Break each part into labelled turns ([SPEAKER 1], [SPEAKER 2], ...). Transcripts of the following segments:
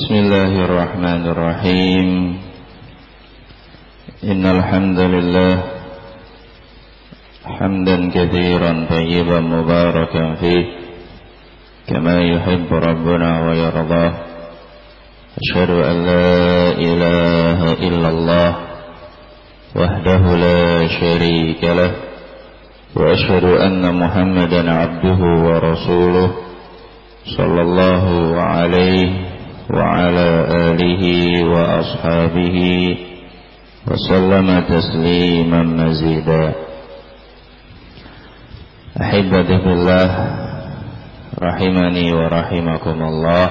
[SPEAKER 1] Bismillahirrahmanirrahim. Innal hamdalillah hamdan katsiran tayyiban mubarakan fih kama yuhibbu rabbuna wa yardah. Asyhadu an la ilaha illallah wahdahu la syarika lah wa asyhadu anna Muhammadan abduhu wa rasuluh sallallahu alaihi wa ala alihi wa ashabihi wa sallama tasliman mazida. Ahibati billah rahimani wa rahimakumullah.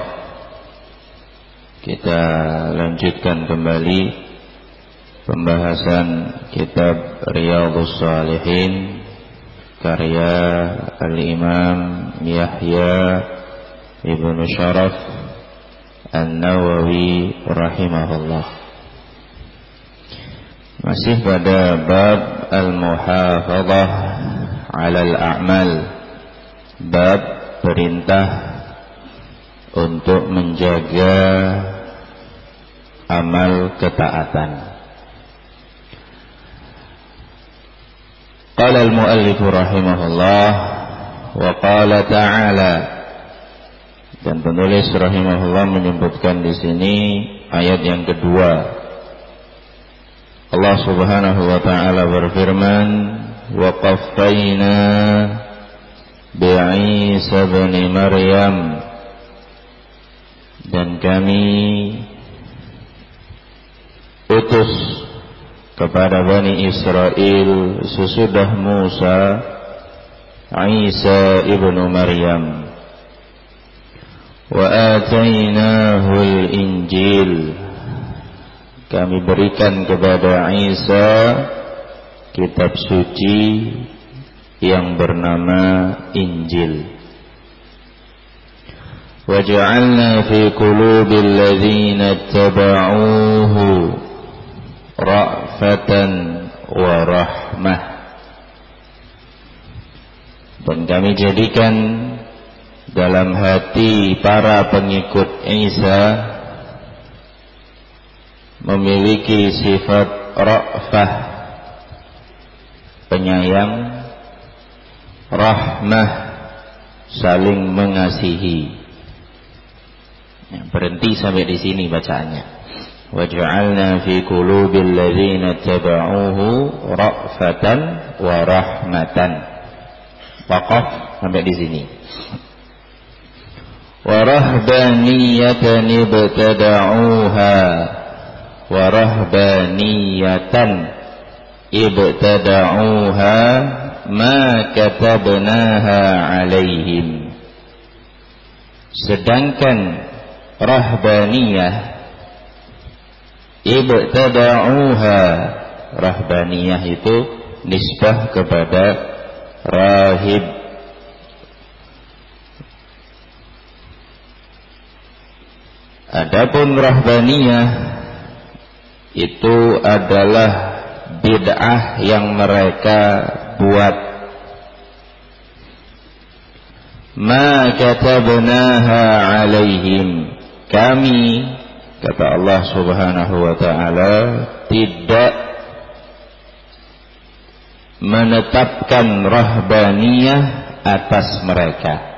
[SPEAKER 1] Kita lanjutkan kembali pembahasan kitab Riyadhus Shalihin karya Al-Imam Yahya Ibnu Syaraf An-Nawawi rahimahullah. Masih pada bab al-muhafadzah 'alal a'mal, bab perintah untuk menjaga amal ketaatan. Qala al-muallif rahimahullah wa qala ta'ala, dan penulis rahimahullah menyebutkan di sini ayat yang kedua. Allah Subhanahu wa taala berfirman, "Wa qaffayna bi Isa bin Maryam." Dan kami utus kepada Bani Israel sesudah Musa Isa ibnu Maryam. Wa atainahul Injil, kami berikan kepada Isa kitab suci yang bernama Injil. Wa ja'alna fi qulubil ladzina ittaba'uhu ra'fatan wa rahmah, dan kami jadikan dalam hati para pengikut Isa memiliki sifat ra'fah, penyayang, rahmah, saling mengasihi. Berhenti sampai di sini bacaannya. Wa ja'alna fi qulubil ladzina ittaba'uhu ra'fatan wa rahmatan. Waqaf sampai di sini. Warahbaniyatan ibtada'uha ma katabnaha alaihim. Sedangkan rahbaniyah ibtada'uha, rahbaniyah itu nisbah kepada rahib. Adapun rahbaniyah itu adalah bid'ah yang mereka buat. Ma katabnaha alaihim, kami, kata Allah Subhanahu wa taala, tidak menetapkan rahbaniyah atas mereka.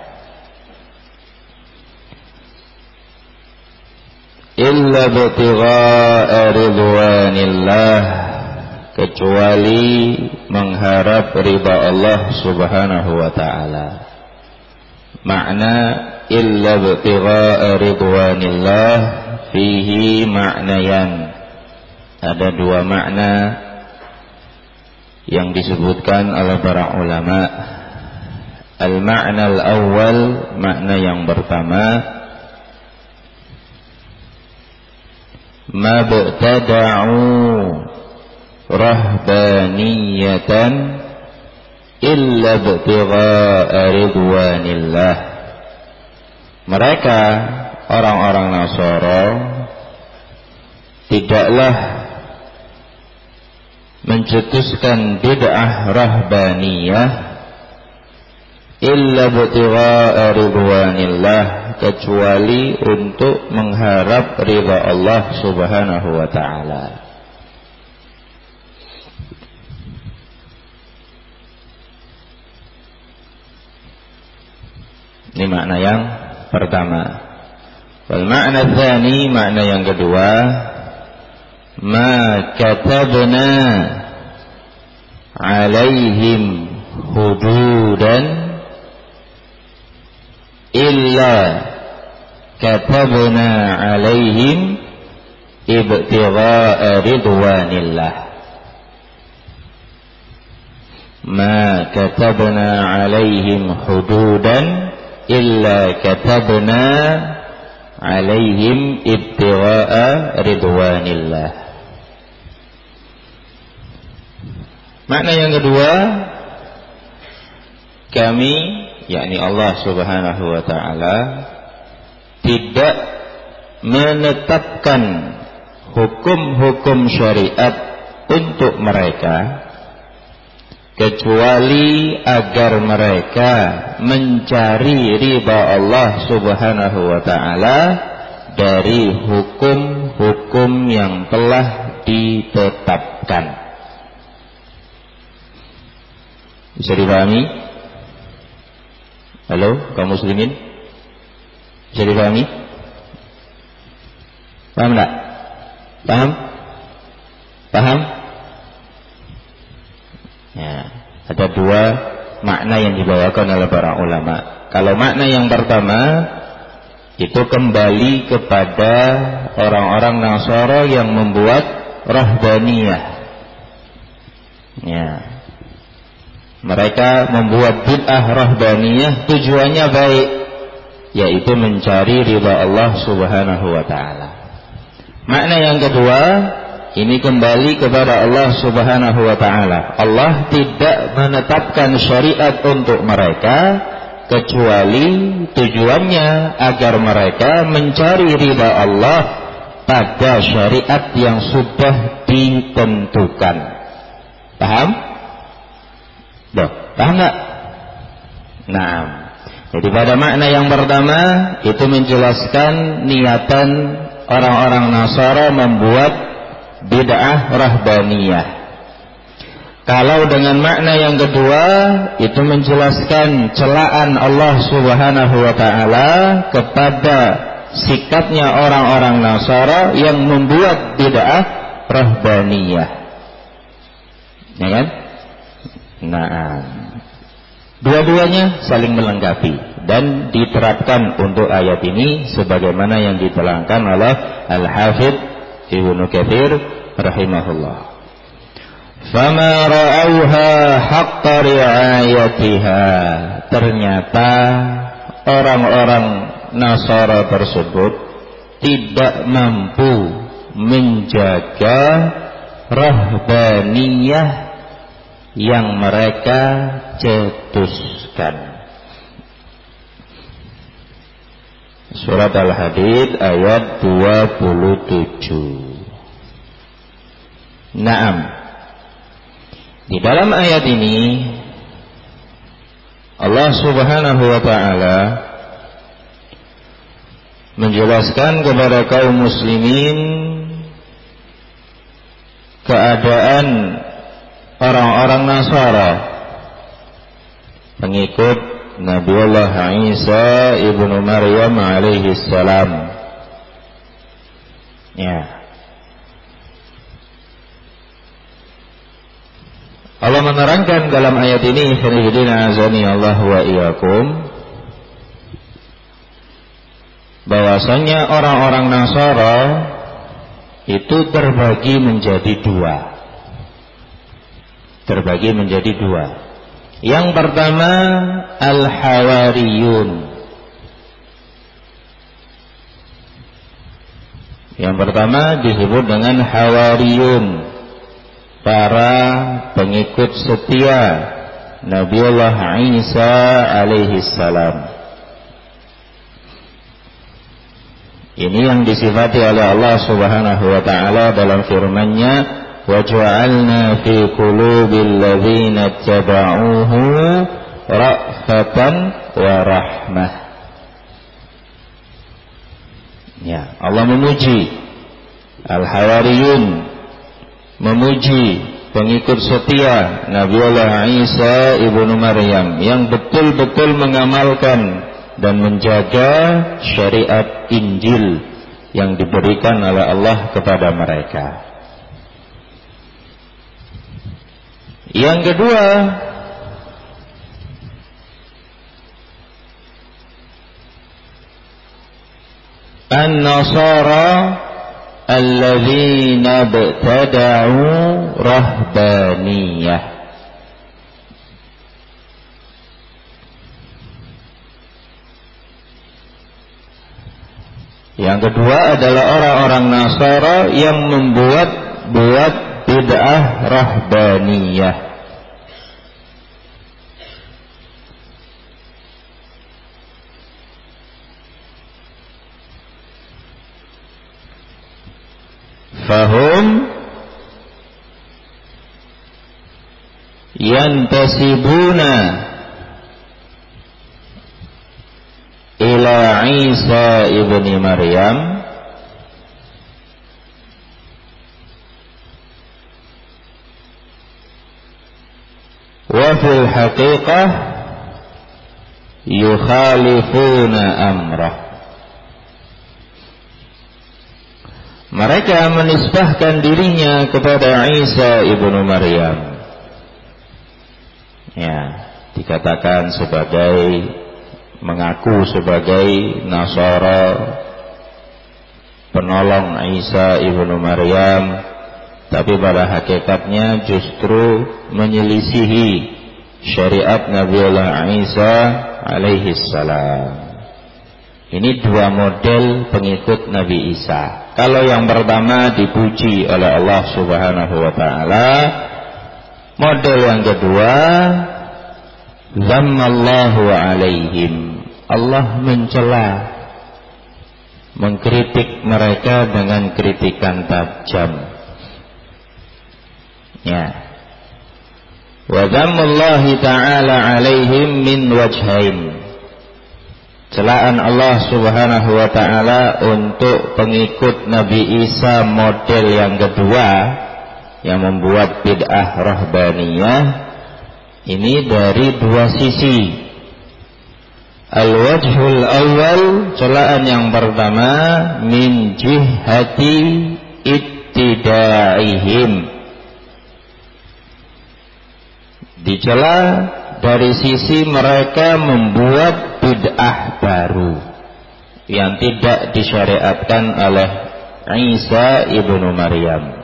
[SPEAKER 1] Illa ibtigha'a ridwanillah, kecuali mengharap ridha Allah Subhanahu wa taala. Makna illa ibtigha'a ridwanillah fihi ma'nayan, ada dua makna yang disebutkan oleh para ulama. Al-ma'na al-awwal, makna yang pertama, mabtada'u rahbaniyatan illa ibtigha'a ridwanillah. Mereka orang-orang Nasara tidaklah mencetuskan bid'ah rahbaniyah illa ibtigha'a ridwanillah, kecuali untuk mengharap ridha Allah Subhanahu wa taala. Ini makna yang pertama. Wal makna tsani, makna yang kedua, ma katabna alaihim hududan illa katabna alaihim ibtigha'a ridwanillah. Ma katabna alaihim hududan illa katabna alaihim ibtigha'a ridwanillah. Makna yang kedua, kami, yakni Allah Subhanahu wa taala, tidak menetapkan hukum-hukum syariat untuk mereka kecuali agar mereka mencari ridha Allah Subhanahu wa taala dari hukum-hukum yang telah ditetapkan. Bisa dipahami? Halo, kaum muslimin? Bisa dipahami? Paham enggak? Paham? Paham? Ya, ada dua makna yang dibawakan oleh para ulama. Kalau makna yang pertama itu kembali kepada orang-orang Nasara yang membuat rahbaniyah. Ya. Mereka membuat bid'ah rahbaniyah, tujuannya baik, yaitu mencari ridha Allah Subhanahu wa taala. Makna yang kedua, ini kembali kepada Allah Subhanahu wa taala. Allah tidak menetapkan syariat untuk mereka kecuali tujuannya agar mereka mencari ridha Allah pada syariat yang sudah ditentukan. Paham? Loh, paham enggak? Nah, jadi pada makna yang pertama itu menjelaskan niatan orang-orang Nasara membuat bid'ah rahbaniyah. Kalau dengan makna yang kedua itu menjelaskan celaan Allah Subhanahu wa taala kepada sikapnya orang-orang Nasara yang membuat bid'ah rahbaniyah. Ya kan? Nah, dua-duanya saling melengkapi dan diterapkan untuk ayat ini sebagaimana yang diterangkan oleh Al-Hafidz Ibnu Katsir rahimahullah. Fama ra'auha haqqa ri'ayatiha. Ternyata orang-orang Nasara tersebut tidak mampu menjaga rahbaniyah yang mereka cetuskan. Surat Al-Hadid ayat 27. Naam. Di dalam ayat ini Allah Subhanahu wa taala menjelaskan kepada kaum muslimin keadaan orang-orang Nasara pengikut Nabiullah Isa ibnu Maryam alaihi salam. Ya. Allah menerangkan dalam ayat ini, "Khairuddin azani Allah wa iyyakum," bahwasanya orang-orang Nasara itu terbagi menjadi dua. Terbagi menjadi dua. Yang pertama Al-Hawariyun. Yang pertama disebut dengan Hawariyun, para pengikut setia Nabiullah Isa alaihi salam. Ini yang disifati oleh Allah Subhanahu wa taala dalam firman-Nya, "Wa ja'alna fi qulubil ladzina ittaba'uhu ra'fatan wa rahmah. Ya, Allah memuji Al-Hawariyun, memuji pengikut setia Nabiullah Isa ibnu Maryam yang betul-betul mengamalkan dan menjaga syariat Injil yang diberikan oleh Allah kepada mereka. Yang kedua, An-Nasara alladzina ibtada'u rahbaniyah. Yang kedua adalah orang-orang Nasara yang membuat bid'ah rahbaniyah. Fahum yantasibuna ila Isa ibni Maryam wa fil haqiqah yukhalifuna amrah. Mereka menisbahkan dirinya kepada Isa ibnu Maryam. Ya, dikatakan sebagai mengaku sebagai Nasara, penolong Isa ibnu Maryam, tapi pada hakikatnya justru menyelisihi syariat Nabiullah Isa alaihi salam. Ini dua model pengikut Nabi Isa. Kalau yang pertama dipuji oleh Allah Subhanahu wa taala, model yang kedua zammallahu alaihim. Allah mencela, mengkritik mereka dengan kritikan tajam. Ya. Wa zammallahi ta'ala alaihim min wajhain. Celaan Allah Subhanahu wa ta'ala untuk pengikut Nabi Isa model yang kedua yang membuat bid'ah rahbaniyah ini dari dua sisi. Al-wajhul awal, celaan yang pertama, min jihati ittida'ihim, dicela dari sisi mereka membuat bid'ah baru yang tidak disyariatkan oleh Isa ibnu Maryam.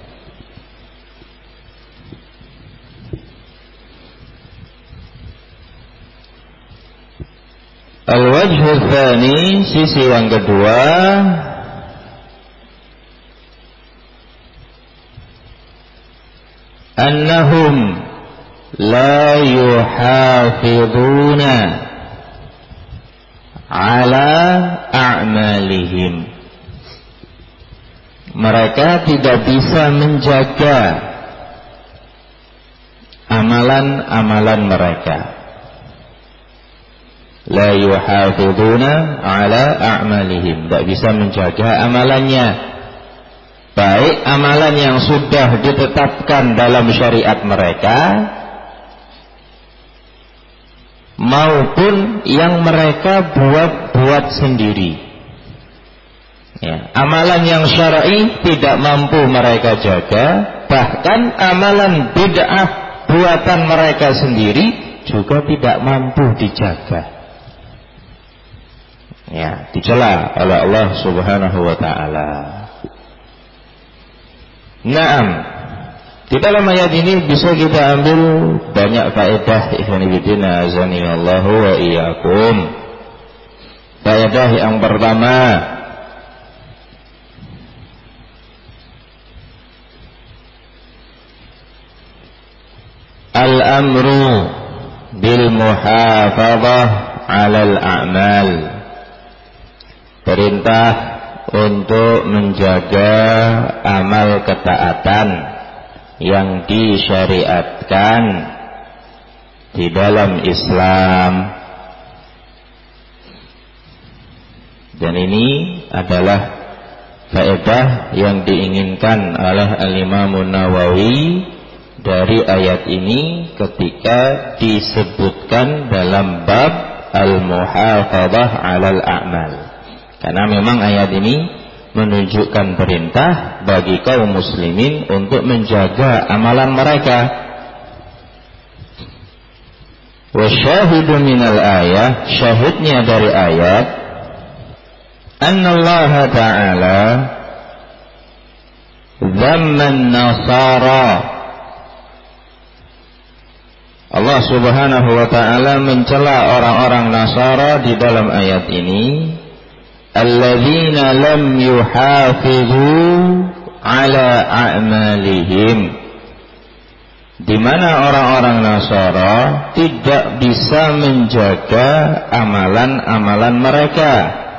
[SPEAKER 1] Al-wajhu tsani, sisi yang kedua, annahum la yuhafiduna ala a'malihim. Mereka tidak bisa menjaga amalan-amalan mereka. La yuhafiduna ala a'malihim, tidak bisa menjaga amalannya, baik amalan yang sudah ditetapkan dalam syariat mereka maupun yang mereka buat sendiri. Ya, amalan yang syar'i tidak mampu mereka jaga, bahkan amalan bid'ah buatan mereka sendiri juga tidak mampu dijaga. Ya, dicela oleh Allah Subhanahu wa ta'ala. Naam, di dalam ayat ini bisa kita ambil banyak faedah, ikhwan fillah azanillahu wa iyyakum. Faedah yang pertama, al-amru bil muhafadzah 'alal a'mal. Perintah untuk menjaga amal ketaatan yang disyariatkan di dalam Islam. Dan ini adalah faedah yang diinginkan oleh Al-Imam Nawawi dari ayat ini ketika disebutkan dalam bab al-muhafadzah 'alal a'mal. Karena memang ayat ini menunjukkan perintah bagi kaum muslimin untuk menjaga amalan mereka. Wa syahidu minal ayah, syahidnya dari ayat, annallaha ta'ala dhamman nasara. Allah subhanahu wa ta'ala mencela orang-orang Nasara di dalam ayat ini, alladzina lam yuhafidhu ala a'malihim, di mana orang-orang Nasara tidak bisa menjaga amalan-amalan mereka.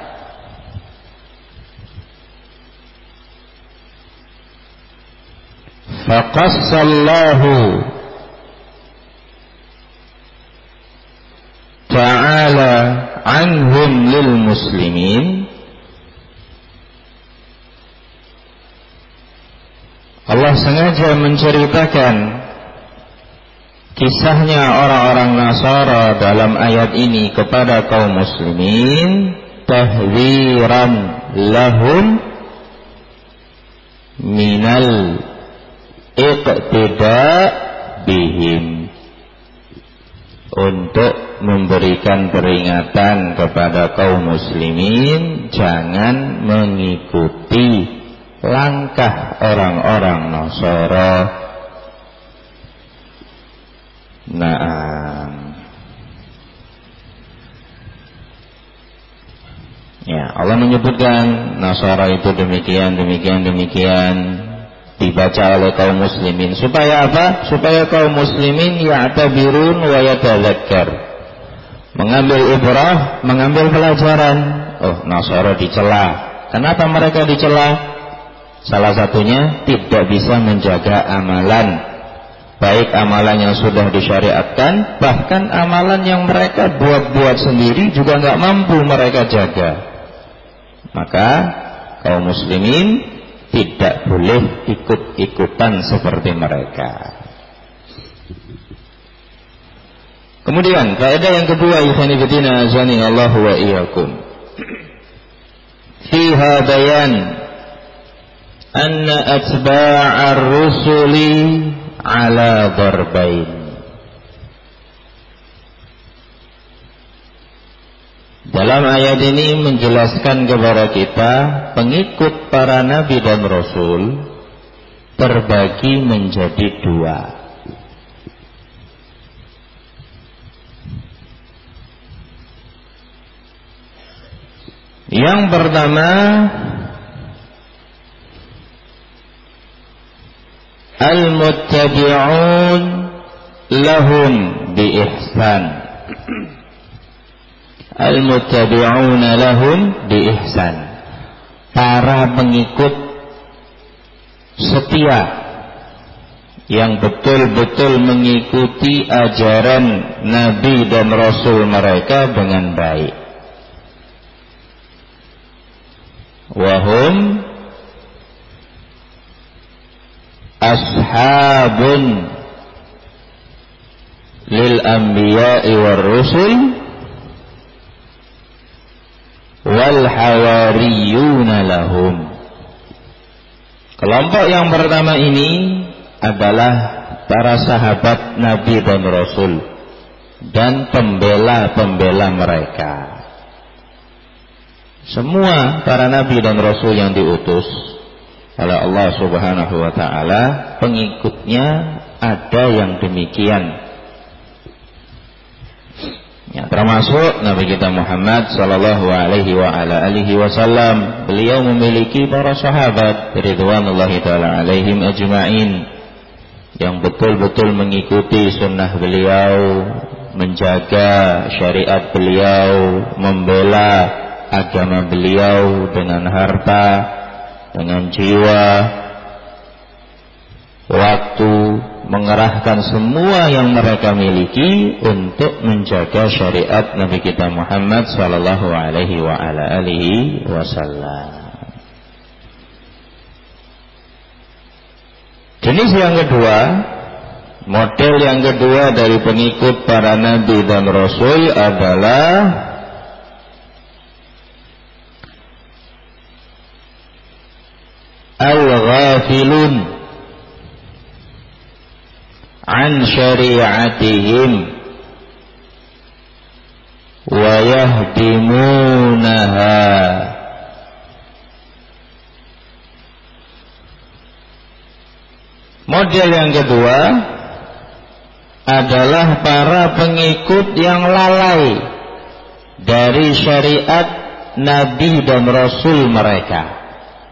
[SPEAKER 1] Faqassallahu ta'ala anhum lil muslimin. Allah sengaja menceritakan kisahnya orang-orang Nasara dalam ayat ini kepada kaum muslimin, tahdziran lahum minal iqtida' bihim, untuk memberikan peringatan kepada kaum muslimin jangan mengikuti langkah orang-orang Nasara. Ya, Allah menyebutkan Nasara itu demikian, dibaca oleh kaum muslimin supaya apa? Supaya kaum muslimin ya'tabirun wa yatadzakkar, mengambil ibrah, mengambil pelajaran. Oh, Nasara dicela. Kenapa mereka dicela? Salah satunya tidak bisa menjaga amalan, baik amalan yang sudah disyariatkan, bahkan amalan yang mereka buat-buat sendiri juga nggak mampu mereka jaga. Maka kaum muslimin tidak boleh ikut-ikutan seperti mereka. Kemudian faedah yang kedua, ikhwani fillah azani Allah wa iyyakum, fiha bayan anna atba'ar rusuli ala darbain. Dalam ayat ini menjelaskan kepada kita pengikut para nabi dan rasul terbagi menjadi dua. Yang pertama, al-muttabi'un lahum bi ihsan. Al-muttabi'una lahum bi ihsan, para pengikut setia yang betul-betul mengikuti ajaran nabi dan rasul mereka dengan baik. Wahum ashabun lil anbiya'i war rusul wal hawariyuna lahum. Kelompok yang pertama ini adalah para sahabat nabi dan rasul dan pembela-pembela mereka. Semua para nabi dan rasul yang diutus oleh Allah Subhanahu wa taala, pengikutnya ada yang demikian. Ya, termasuk Nabi kita Muhammad sallallahu alaihi wa ala alihi wasallam. Beliau memiliki para sahabat ridwanullahi taala alaihim ajma'in yang betul-betul mengikuti sunnah beliau, menjaga syariat beliau, membela agama beliau dengan harta, dengan jiwa, waktu, mengerahkan semua yang mereka miliki untuk menjaga syariat Nabi kita Muhammad sallallahu alaihi wasallam. Jenis yang kedua, model yang kedua dari pengikut para nabi dan rasul adalah al-ghafilun an syari'atihim wa yahdimunaha. Model yang kedua adalah para pengikut yang lalai dari syariat nabi dan rasul mereka.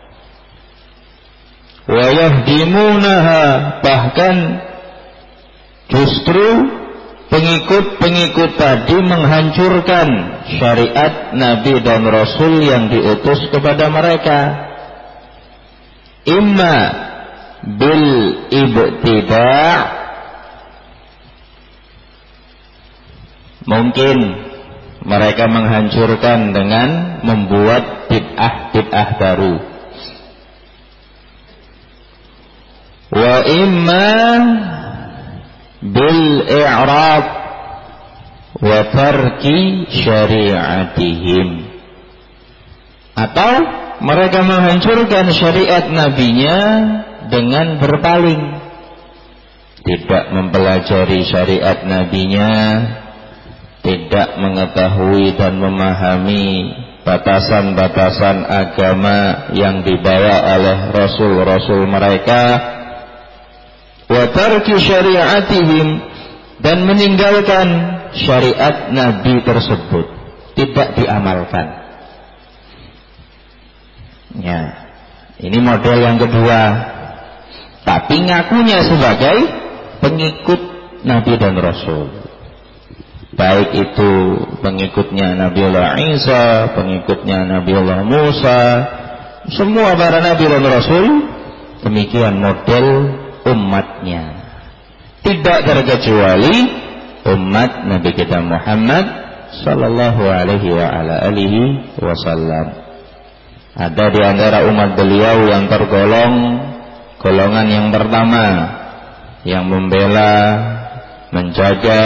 [SPEAKER 1] Wa yahdimunaha, bahkan justru pengikut-pengikut tadi menghancurkan syariat nabi dan rasul yang diutus kepada mereka. Imma bil ibtida', mungkin mereka menghancurkan dengan membuat bid'ah baru. Wa imma bil i'rab wa tarki syari'atihim, atau mereka menghancurkan syariat nabinya dengan berpaling, tidak mempelajari syariat nabinya, tidak mengetahui dan memahami batasan-batasan agama yang dibawa oleh rasul-rasul mereka. Wa tarki syari'atihim, dan meninggalkan syariat nabi tersebut, tidak diamalkan. Ya, ini model yang kedua, tapi ngakunya sebagai pengikut nabi dan rasul. Baik itu pengikutnya Nabiullah Isa, pengikutnya Nabiullah Musa, semua para nabi dan rasul, demikian model umatnya, tidak terkecuali umat Nabi kita Muhammad sallallahu alaihi wasallam. Ada di antara umat beliau yang tergolong golongan yang pertama, yang membela, menjaga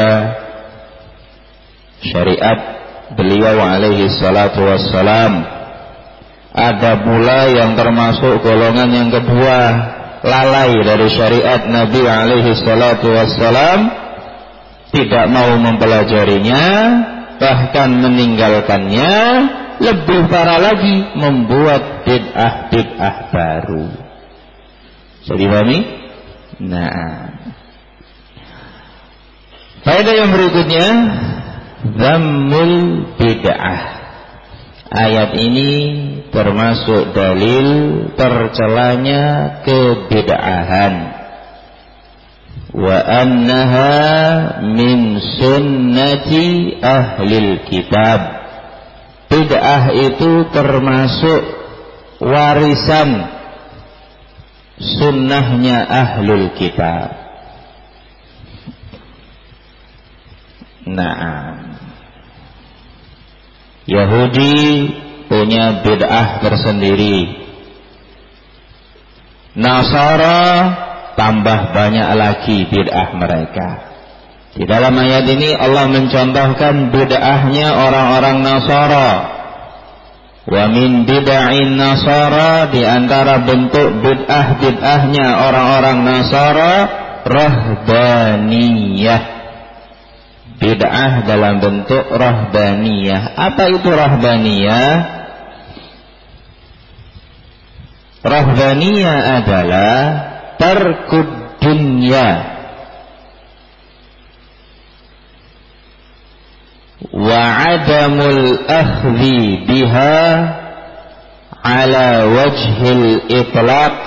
[SPEAKER 1] syariat beliau alaihi salatu wassalam. Ada pula yang termasuk golongan yang kedua, lalai dari syariat Nabi alaihi salatu wassalam, tidak mau mempelajarinya, bahkan meninggalkannya, lebih parah lagi membuat bid'ah baru. Bisa dipahami? Nah, faedah yang berikutnya, dhammul bid'ah. Ayat ini termasuk dalil tercelanya kebid'ahan. Wa annaha min sunnati ahlil kitab. Bid'ah itu termasuk warisan sunnahnya ahlul kitab. Nah, Yahudi punya bid'ah tersendiri, Nasara tambah banyak lagi bid'ah mereka. Di dalam ayat ini Allah mencontohkan bid'ahnya orang-orang Nasara. Wa min bid'ain Nasara, di antara bentuk bid'ahnya orang-orang Nasara, rahbaniyah. Bid'ah dalam bentuk rahbaniyah. Apa itu rahbaniyah? Rahbaniyah adalah tarkud dunya wa adamul akhdhi biha ala wajhil itlaq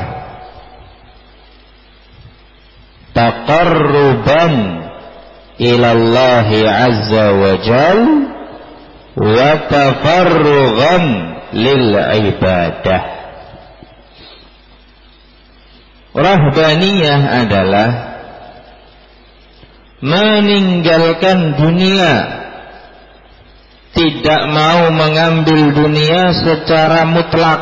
[SPEAKER 1] taqarruban ilallahi azza wa jal wa tafarrughan lil ibadah. Rahbaniyah adalah meninggalkan dunia, tidak mau mengambil dunia secara mutlak,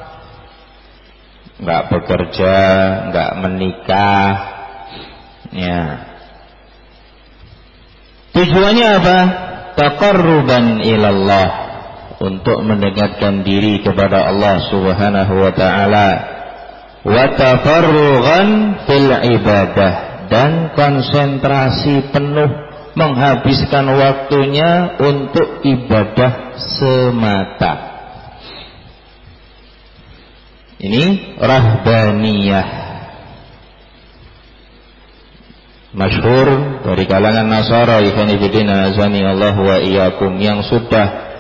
[SPEAKER 1] nggak bekerja, nggak menikah, ya. Tujuannya apa? Taqarruban ilallah, untuk mendekatkan diri kepada Allah Subhanahu wa taala, wa tafarrughan fil ibadah, dan konsentrasi penuh menghabiskan waktunya untuk ibadah semata. Ini rahbaniyah, masyhur dari kalangan Nasara, ikhwan fillah azani Allah wa iyyakum, yang sudah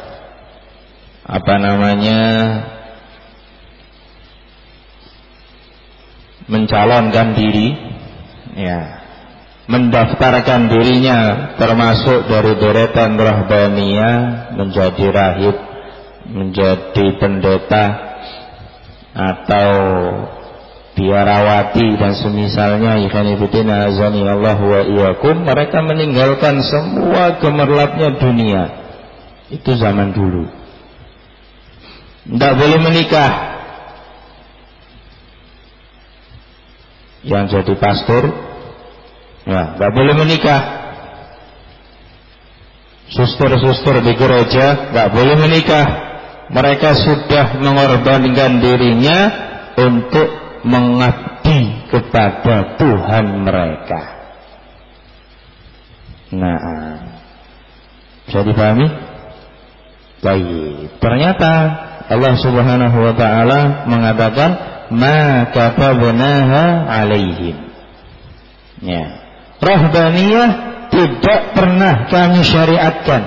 [SPEAKER 1] mencalonkan diri, ya, mendaftarkan dirinya termasuk dari deretan rahbaniyah, menjadi rahib, menjadi pendeta atau biarawati dan semisalnya, ikhwan fillah azani Allah wa iyyakum. Mereka meninggalkan semua gemerlapnya dunia. Itu zaman dulu. Tidak boleh menikah. Yang jadi pastor, ya, tidak boleh menikah. Suster-suster di gereja tidak boleh menikah. Mereka sudah mengorbankan dirinya untuk mengabdi kepada Tuhan mereka. Nah, bisa dipahami? Baik. Ternyata Allah Subhanahu wa taala mengatakan ma katabnaha alaihim. Ya. Rahbaniyah tidak pernah kami syariatkan.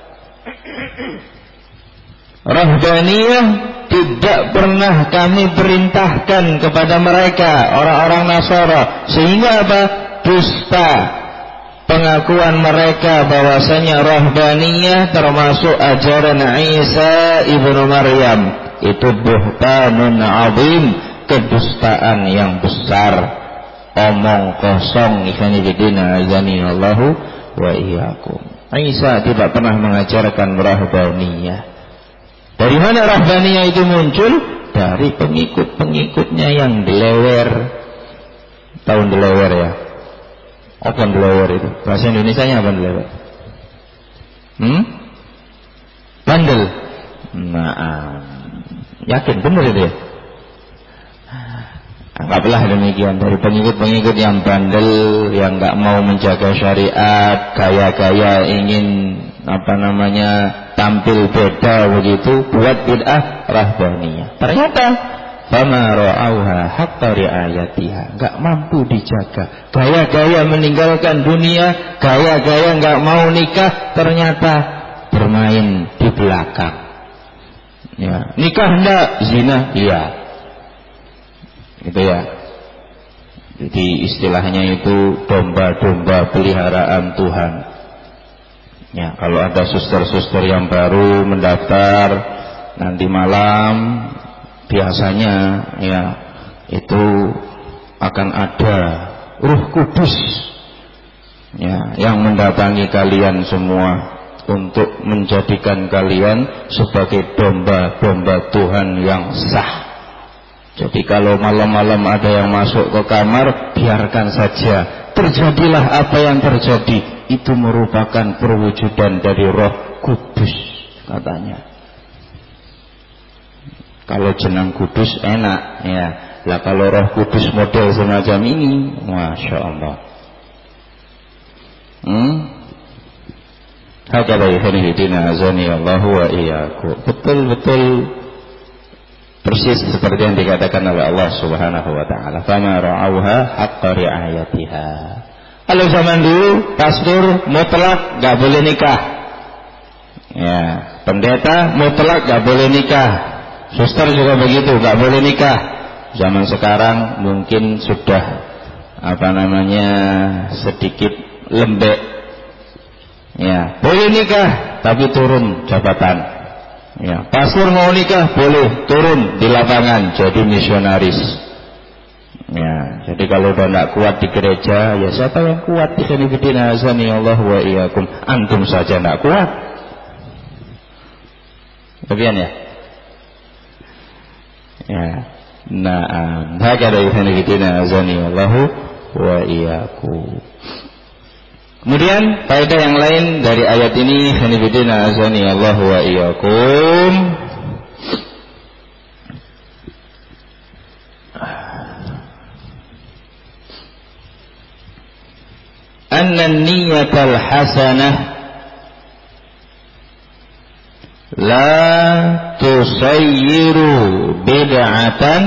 [SPEAKER 1] Rahbaniyah tidak pernah kami perintahkan kepada mereka, orang-orang Nasara, sehingga apa? Dusta pengakuan mereka bahwasanya rahbaniyah termasuk ajaran Isa ibnu Maryam. Itu buhtanun azim, kedustaan yang besar, omong kosong. Ikhwani fillah azani Allahu wa iyyakum. Isa tidak pernah mengajarkan rahbaniyah. Dari mana rahbaniyah itu muncul? Dari pengikut-pengikutnya yang delewer. Tahu delewer ya? Apa delewer itu? Bahasa Indonesianya apa delewer? Bandel. Nah, yakin benar itu ya? Anggaplah demikian, dari pengikut-pengikut yang bandel, yang nggak mau menjaga syariat, gaya-gaya ingin tampil beda begitu, buat bid'ah rahbaniyah. Ternyata fama ra'auha haqqa ri'ayatiha, enggak mampu dijaga. Gaya-gaya meninggalkan dunia, gaya-gaya enggak mau nikah, ternyata bermain di belakang. Ya, nikah enggak, zina iya. Gitu ya. Jadi istilahnya itu domba-domba peliharaan Tuhan. Ya, kalau ada suster-suster yang baru mendaftar nanti malam, biasanya ya itu akan ada Ruh Kudus ya yang mendatangi kalian semua untuk menjadikan kalian sebagai domba-domba Tuhan yang sah. Jadi kalau malam-malam ada yang masuk ke kamar, biarkan saja, terjadilah apa yang terjadi. Itu merupakan perwujudan dari Roh Kudus katanya. Kalau jenang kudus enak ya. Lah kalau Roh Kudus model semacam ini, Masya Allah. Hakala yuhidina azani Allah wa iyyakum. Betul-betul persis seperti yang dikatakan oleh Allah Subhanahu wa taala, fama ra'auha haqqa ri'ayatiha. Kalau zaman dulu pastor mutlak enggak boleh nikah. Ya, pendeta mutlak enggak boleh nikah. Suster juga begitu, enggak boleh nikah. Zaman sekarang mungkin sudah sedikit lembek. Ya, boleh nikah tapi turun jabatan. Ya, pastor mau nikah boleh turun di lapangan jadi misionaris. Ya, jadi kalau udah tidak kuat di gereja, ya siapa yang kuat? Ikhwan fillah azanillah wa iyyakum. Antum saja tidak kuat. Kemudian ya. Ya. Na'am. Hakada ikhwan fillah azanillah wa iyyakum. Kemudian faedah yang lain dari ayat ini, ikhwan fillah azanillah wa iyyakum. Anna niyatal hasanah la tusayyiru bid'atan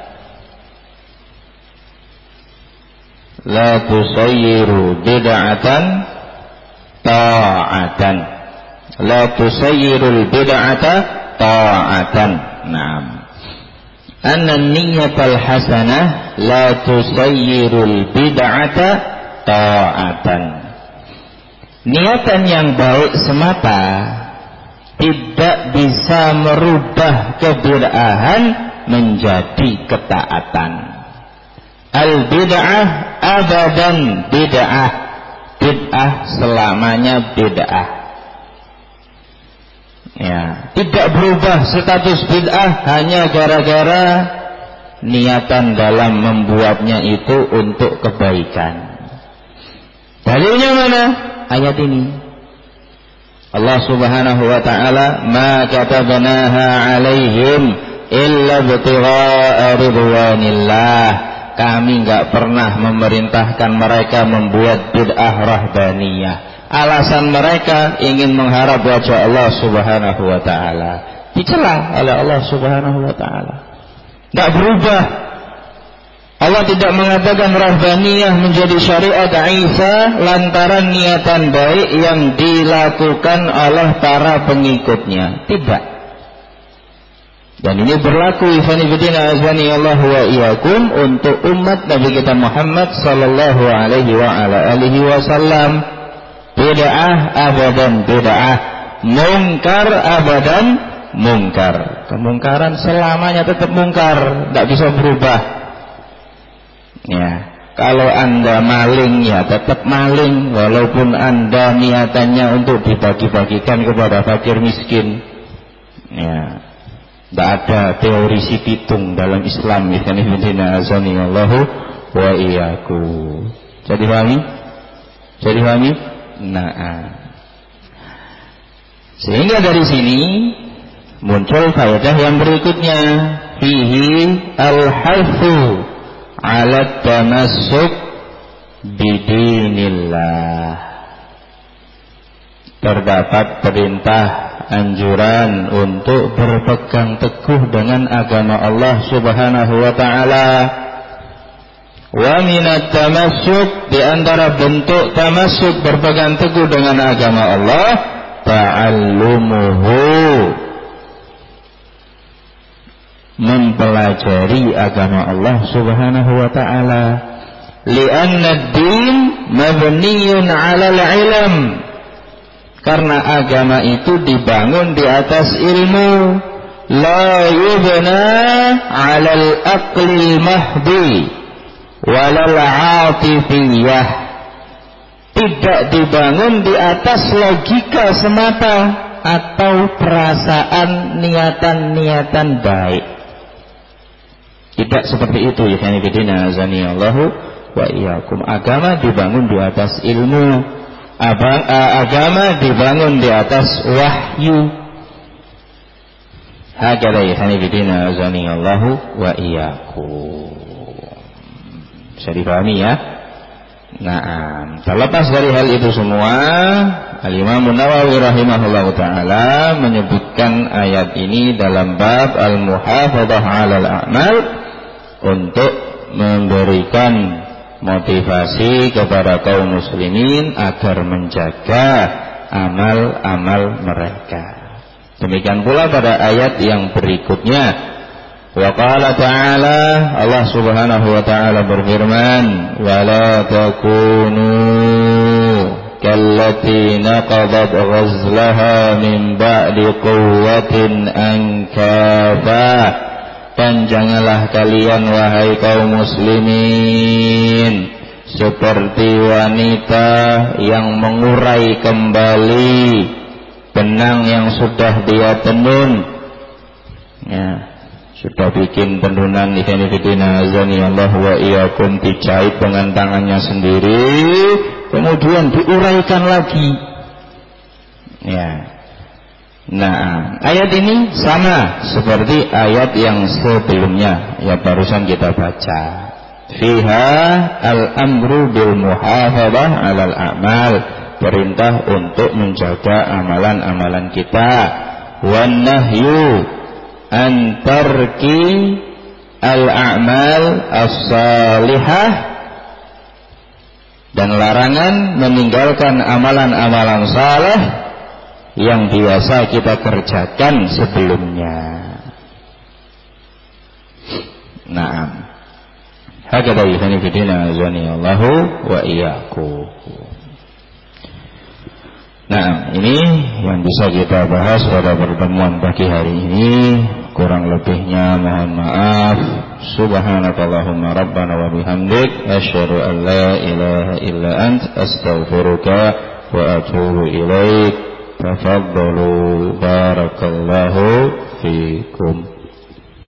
[SPEAKER 1] ta'atan la tusayyirul bid'ata ta'atan. Naam. Anna niyatal hasanah la tusayyirul bid'ata ta'atan. Niatan yang baik semata tidak bisa merubah kebid'ahan menjadi ketaatan. Al-bid'ah abadan bid'ah. Bid'ah selamanya bid'ah. Ya, tidak berubah status bid'ah hanya gara-gara niatan dalam membuatnya itu untuk kebaikan. Dalilnya mana? Ayat ini. Allah Subhanahu wa taala, "Ma katabnaha 'alaihim illa ibtigha'a ridwanillah." Kami enggak pernah memerintahkan mereka membuat bid'ah rahbaniyah. Alasan mereka ingin mengharap wajah Allah Subhanahu wa taala. Dicela oleh Allah Subhanahu wa taala. Enggak berubah. Allah tidak mengatakan rahbaniyah menjadi syariat Isa lantaran niatan baik yang dilakukan oleh para pengikutnya. Tidak. Dan ini berlaku ikhwan fillah azanillahu wa iyyakum untuk umat Nabi kita Muhammad sallallahu alaihi wa ala alihi wasallam. Bid'ah abadan bid'ah, mungkar abadan mungkar. Kemungkaran selamanya tetap mungkar, tidak bisa berubah. Ya, kalau Anda maling ya tetap maling walaupun Anda niatannya untuk dibagi-bagikan kepada fakir miskin. Ya. Tidak ada teori si pitung dalam Islam. Allahu wa iyyaku. Jadi pahami? Jadi pahami? Nah. Sehingga dari sini muncul faedah yang berikutnya. Fihi al-hafu ala tamassuk bidinillah. Terdapat perintah anjuran untuk berpegang teguh dengan agama Allah Subhanahu wa taala. Wa minat tamassuk, di antara bentuk tamassuk berpegang teguh dengan agama Allah, ta'allumuhu, mempelajari agama Allah Subhanahu wa taala. Li'anna ad-din mabniyun 'alal 'ilm. Karena agama itu dibangun di atas ilmu. La yubna 'alal aqlil mahdi walal 'atifiyah. Tidak dibangun di atas logika semata atau perasaan niatan-niatan baik. Tidak seperti itu ya kanifidina azanillahu wa iyyakum. Agama dibangun di atas ilmu. Agama dibangun di atas wahyu. Hakala ikhwanifidina azanillahu wa iyyakum. Bisa dipahami ya? Nah, terlepas dari hal itu semua, Al-Imam Nawawi rahimahullahu taala menyebutkan ayat ini dalam bab al-muhafadzah 'alal a'mal untuk memberikan motivasi kepada kaum muslimin agar menjaga amal-amal mereka. Demikian pula pada ayat yang berikutnya. Wa qala ta'ala, Allah Subhanahu wa ta'ala berfirman, "Wa la takunu kallati naqadat ghazlaha min ba'di quwwatin ankatha Dan janganlah kalian wahai kaum muslimin seperti wanita yang mengurai kembali benang yang sudah dia tenun. Ya, sudah bikin tenunan ikhwan fillah azani Allah wa iyyakum, dijahit dengan tangannya sendiri, kemudian diuraikan lagi. Ya. Nah, ayat ini sama seperti ayat yang sebelumnya yang barusan kita baca. Fiha al-amru bil muhafadzah 'alal a'mal, perintah untuk menjaga amalan-amalan kita. Wan nahyu an tarki al-a'mal as-salihah, dan larangan meninggalkan amalan-amalan saleh yang biasa kita kerjakan sebelumnya. Naam. Hakadha ikhwani fi din azani Allahu wa iyyakum. Nah, ini yang bisa kita bahas pada pertemuan pagi hari ini. Kurang lebihnya mohon maaf. Subhanakallahumma rabbana wa bihamdik asyhadu an la ilaha illa ant astaghfiruka wa atubu ilaik. Tafaddalu barakallahu fikum.